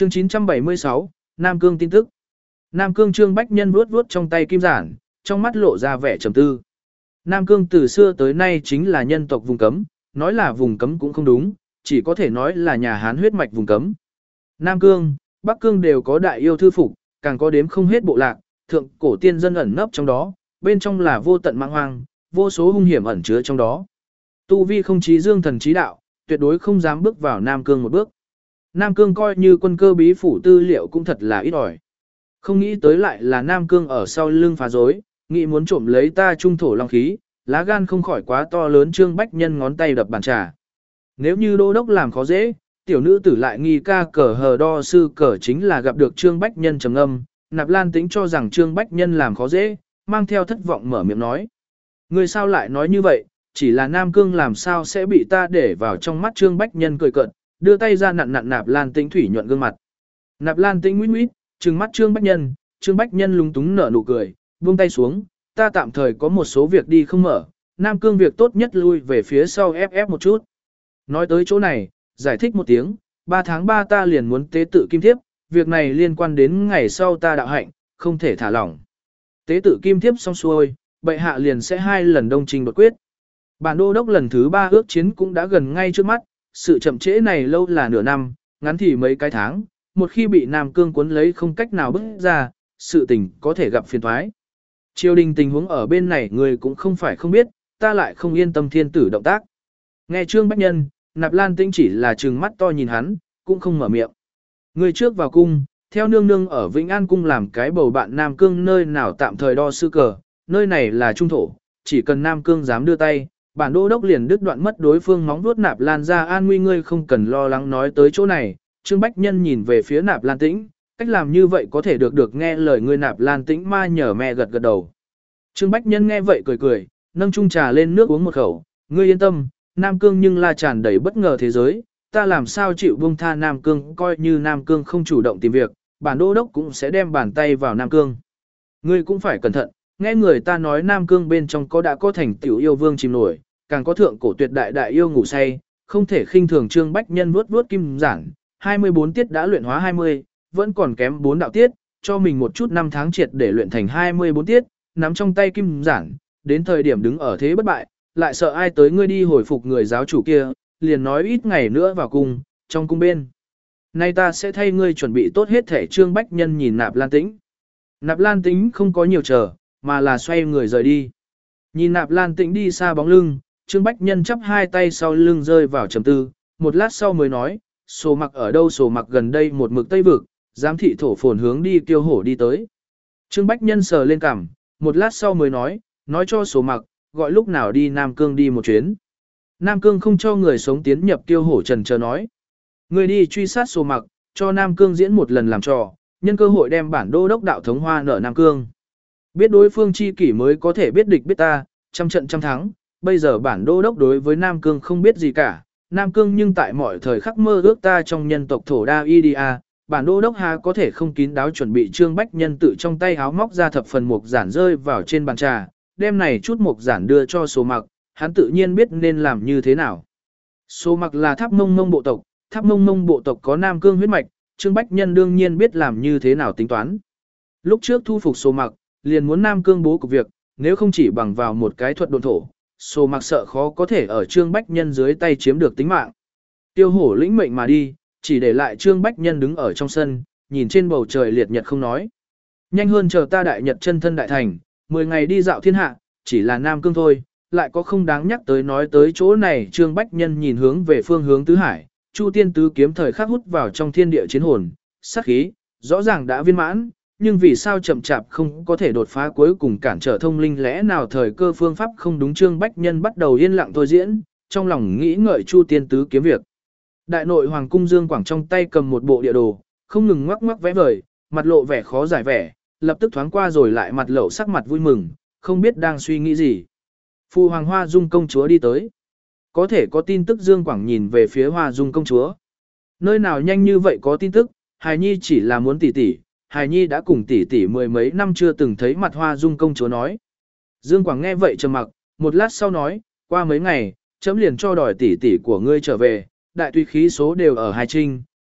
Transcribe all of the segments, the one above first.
Chương 976, Nam Cương tin tức. Nam Cương Trương Bách Nhân vuốt vuốt trong tay kim giản, trong mắt lộ ra vẻ trầm tư. Nam Cương từ xưa tới nay chính là nhân tộc vùng cấm, nói là vùng cấm cũng không đúng, chỉ có thể nói là nhà Hán huyết mạch vùng cấm. Nam Cương, Bắc Cương đều có đại yêu thư phục, càng có đếm không hết bộ lạc, thượng cổ tiên dân ẩn nấp trong đó, bên trong là vô tận mãng hoang, vô số hung hiểm ẩn chứa trong đó. Tu vi không chí dương thần chí đạo, tuyệt đối không dám bước vào Nam Cương một bước. Nam Cương coi như quân cơ bí phủ tư liệu cũng thật là ít ỏi. Không nghĩ tới lại là Nam Cương ở sau lưng phá rối, nghĩ muốn trộm lấy ta trung thổ long khí, lá gan không khỏi quá to lớn. Trương Bách Nhân ngón tay đập bàn trà. Nếu như đô đốc làm khó dễ, tiểu nữ tử lại nghi ca cờ hờ đo sư cờ chính là gặp được Trương Bách Nhân trầm âm. Nạp Lan Tĩnh cho rằng Trương Bách Nhân làm khó dễ, mang theo thất vọng mở miệng nói. Người sao lại nói như vậy, chỉ là Nam Cương làm sao sẽ bị ta để vào trong mắt. Trương Bách Nhân cười cợt, đưa tay ra nặn nặn Nạp Lan Tĩnh thủy nhuận gương mặt. Nạp Lan Tĩnh nguyết nguyết, trừng mắt Trương Bách Nhân lúng túng nở nụ cười, buông tay xuống, ta tạm thời có một số việc đi không mở, Nam Cương việc tốt nhất lui về phía sau ép một chút. Nói tới chỗ này, giải thích một tiếng, 3 tháng 3 ta liền muốn tế tự kim thiếp, việc này liên quan đến ngày sau ta đạo hạnh, không thể thả lỏng. Tế tự kim thiếp xong xuôi, bệ hạ liền sẽ 2 lần đông trình đột quyết. Bản đô đốc lần thứ 3 ước chiến cũng đã gần ngay trước mắt, sự chậm trễ này lâu là nửa năm, ngắn thì mấy cái tháng, một khi bị Nam Cương cuốn lấy không cách nào bước ra, sự tình có thể gặp phiền thoái. Triều đình tình huống ở bên này người cũng không phải không biết, ta lại không yên tâm thiên tử động tác. Nghe Trương Bách Nhân, Nạp Lan Tĩnh chỉ là trừng mắt to nhìn hắn, cũng không mở miệng. Người trước vào cung, theo nương nương ở Vĩnh An cung làm cái bầu bạn Nam Cương nơi nào tạm thời đo sư cờ, nơi này là trung thổ, chỉ cần Nam Cương dám đưa tay, bản đô đốc liền đứt đoạn mất đối phương móng vuốt Nạp Lan ra an nguy. Ngươi không cần lo lắng. Nói tới chỗ này, Trương Bách Nhân nhìn về phía Nạp Lan Tĩnh, cách làm như vậy có thể được nghe lời ngươi. Nạp Lan Tĩnh ma nhờ mẹ gật đầu. Trương Bách Nhân nghe vậy cười, nâng chung trà lên nước uống một khẩu, ngươi yên tâm, Nam Cương nhưng là tràn đầy bất ngờ thế giới, ta làm sao chịu buông tha Nam Cương. Coi như Nam Cương không chủ động tìm việc, bản đô đốc cũng sẽ đem bàn tay vào Nam Cương. Ngươi cũng phải cẩn thận, nghe người ta nói Nam Cương bên trong đã có thành tiểu yêu vương chìm nổi, càng có thượng cổ tuyệt đại yêu ngủ say, không thể khinh thường. Trương Bách Nhân vuốt kim giản, 24 tiết đã luyện hóa 20, vẫn còn kém 4 đạo tiết, cho mình một chút 5 tháng triệt để luyện thành 24 tiết, nắm trong tay kim giản, đến thời điểm đứng ở thế bất bại, lại sợ ai tới. Ngươi đi hồi phục người giáo chủ kia, liền nói ít ngày nữa vào cung, trong cung bên. Nay ta sẽ thay ngươi chuẩn bị tốt hết thể. Trương Bách Nhân nhìn Nạp Lan Tĩnh. Nạp Lan Tĩnh không có nhiều chờ, mà là xoay người rời đi. Nhìn Nạp Lan Tĩnh đi xa bóng lưng, Trương Bách Nhân chắp hai tay sau lưng rơi vào trầm tư, một lát sau mới nói, Sổ Mặc ở đâu? Sổ Mặc gần đây một mực Tây Vực, giám thị thổ phồn hướng đi Kiêu Hổ đi tới. Trương Bách Nhân sờ lên cằm, một lát sau mới nói cho Sổ Mặc, gọi lúc nào đi Nam Cương đi một chuyến. Nam Cương không cho người sống tiến nhập Kiêu Hổ. Trần chờ nói, người đi truy sát Sổ Mặc, cho Nam Cương diễn một lần làm trò, nhân cơ hội đem bản đô đốc đạo thống hoa nở Nam Cương. Biết đối phương chi kỷ mới có thể biết địch biết ta, trăm trận trăm thắng. Bây giờ bản đô đốc đối với Nam Cương không biết gì cả, Nam Cương nhưng tại mọi thời khắc mơ ước ta trong nhân tộc thổ đa Idia, bản đô đốc hà có thể không kín đáo chuẩn bị. Trương Bách Nhân tự trong tay háo móc ra thập phần mục giản rơi vào trên bàn trà, đem này chút mục giản đưa cho Sổ Mặc, hắn tự nhiên biết nên làm như thế nào. Sổ Mặc là Tháp Mông Mông bộ tộc, Tháp Mông Mông bộ tộc có Nam Cương huyết mạch, Trương Bách Nhân đương nhiên biết làm như thế nào tính toán. Lúc trước thu phục Sổ Mặc, liền muốn Nam Cương bố cục việc, nếu không chỉ bằng vào một cái thuật độn thổ, Sổ Mặc sợ khó có thể ở Trương Bách Nhân dưới tay chiếm được tính mạng. Tiêu Hổ lĩnh mệnh mà đi, chỉ để lại Trương Bách Nhân đứng ở trong sân, nhìn trên bầu trời liệt nhật không nói. Nhanh hơn chờ ta đại nhật chân thân đại thành, 10 ngày đi dạo thiên hạ, chỉ là Nam Cương thôi, lại có không đáng nhắc tới. Nói tới chỗ này, Trương Bách Nhân nhìn hướng về phương hướng tứ hải, Chu Tiên tứ kiếm thời khắc hút vào trong thiên địa chiến hồn, sát khí, rõ ràng đã viên mãn, nhưng vì sao chậm chạp không có thể đột phá cuối cùng cản trở thông linh, lẽ nào thời cơ phương pháp không đúng? Trương Bách Nhân bắt đầu yên lặng thôi diễn, trong lòng nghĩ ngợi Chu Tiên tứ kiếm việc. Đại nội hoàng cung Dương Quảng trong tay cầm một bộ địa đồ, không ngừng ngoắc ngoắc vẽ vời, mặt lộ vẻ khó giải vẻ, lập tức thoáng qua rồi lại mặt lộ sắc mặt vui mừng, không biết đang suy nghĩ gì. Phu hoàng Hoa Dung công chúa đi tới. Có thể có tin tức? Dương Quảng nhìn về phía Hoa Dung công chúa. Nơi nào nhanh như vậy có tin tức, hài nhi chỉ là muốn tỷ tỷ, hài nhi đã cùng tỷ tỷ 10 mấy năm chưa từng thấy mặt. Hoa Dung công chúa nói. Dương Quảng nghe vậy trầm mặc, một lát sau nói, qua mấy ngày, chấm liền cho đòi tỷ tỷ của ngươi trở về, đại tùy khí số đều ở Hải Trinh,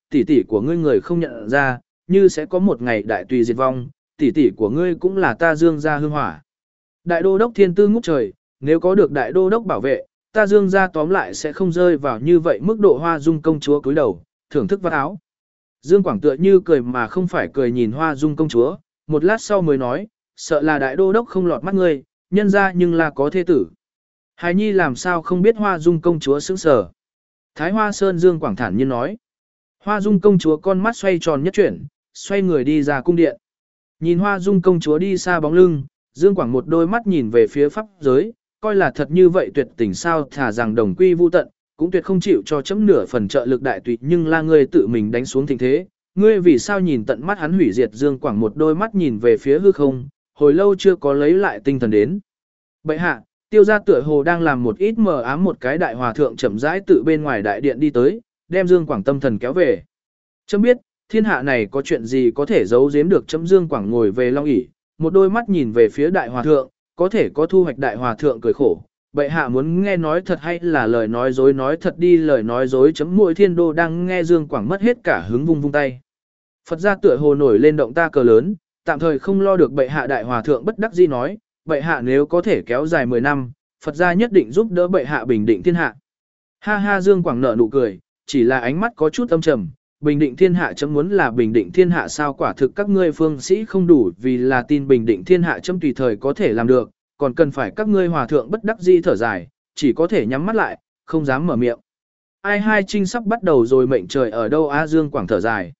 tỷ tỷ của ngươi người không nhận ra, như sẽ có một ngày đại tùy diệt vong, tỷ tỷ của ngươi cũng là ta Dương gia hương hỏa. Đại đô đốc thiên tư ngút trời, nếu có được đại đô đốc bảo vệ, ta Dương gia tóm lại sẽ không rơi vào như vậy mức độ Hoa Dung công chúa cúi đầu, thưởng thức vạt áo. Dương Quảng tựa như cười mà không phải cười nhìn Hoa Dung công chúa, một lát sau mới nói, sợ là đại đô đốc không lọt mắt ngươi, nhân ra nhưng là có thế tử. Hài nhi làm sao không biết Hoa Dung công chúa sững sờ. Thái Hoa Sơn Dương Quảng thản nhiên nói. Hoa Dung công chúa con mắt xoay tròn nhất chuyển, xoay người đi ra cung điện. Nhìn Hoa Dung công chúa đi xa bóng lưng, Dương Quảng một đôi mắt nhìn về phía pháp giới, coi là thật như vậy tuyệt tình sao thả rằng đồng quy vu tận, cũng tuyệt không chịu cho chấm nửa phần trợ lực đại tùy nhưng là ngươi tự mình đánh xuống tình thế. Ngươi vì sao nhìn tận mắt hắn hủy diệt Dương Quảng một đôi mắt nhìn về phía hư không, hồi lâu chưa có lấy lại tinh thần đến. Bệ hạ, tiêu gia tựa hồ đang làm một ít mờ ám một cái đại hòa thượng chậm rãi tự bên ngoài đại điện đi tới, đem Dương Quảng tâm thần kéo về. Chấm biết, thiên hạ này có chuyện gì có thể giấu giếm được chấm Dương Quảng ngồi về long ỷ, một đôi mắt nhìn về phía đại hòa thượng, có thể có thu hoạch đại hòa thượng cười khổ. Bệ hạ muốn nghe nói thật hay là lời nói dối nói thật đi lời nói dối chấm muội thiên đô đang nghe Dương Quảng mất hết cả hứng vung vung tay. Phật gia tựa hồ nổi lên động ta cờ lớn, tạm thời không lo được bệ hạ đại hòa thượng bất đắc dĩ nói, bệ hạ nếu có thể kéo dài 10 năm, Phật gia nhất định giúp đỡ bệ hạ bình định thiên hạ. Ha ha Dương Quảng nở nụ cười, chỉ là ánh mắt có chút âm trầm, bình định thiên hạ chấm muốn là bình định thiên hạ sao quả thực các ngươi phương sĩ không đủ vì là tin bình định thiên hạ chấm tùy thời có thể làm được, còn cần phải các ngươi hòa thượng bất đắc dĩ thở dài, chỉ có thể nhắm mắt lại, không dám mở miệng. Ai hai trinh sắp bắt đầu rồi mệnh trời ở đâu A Dương Quảng thở dài.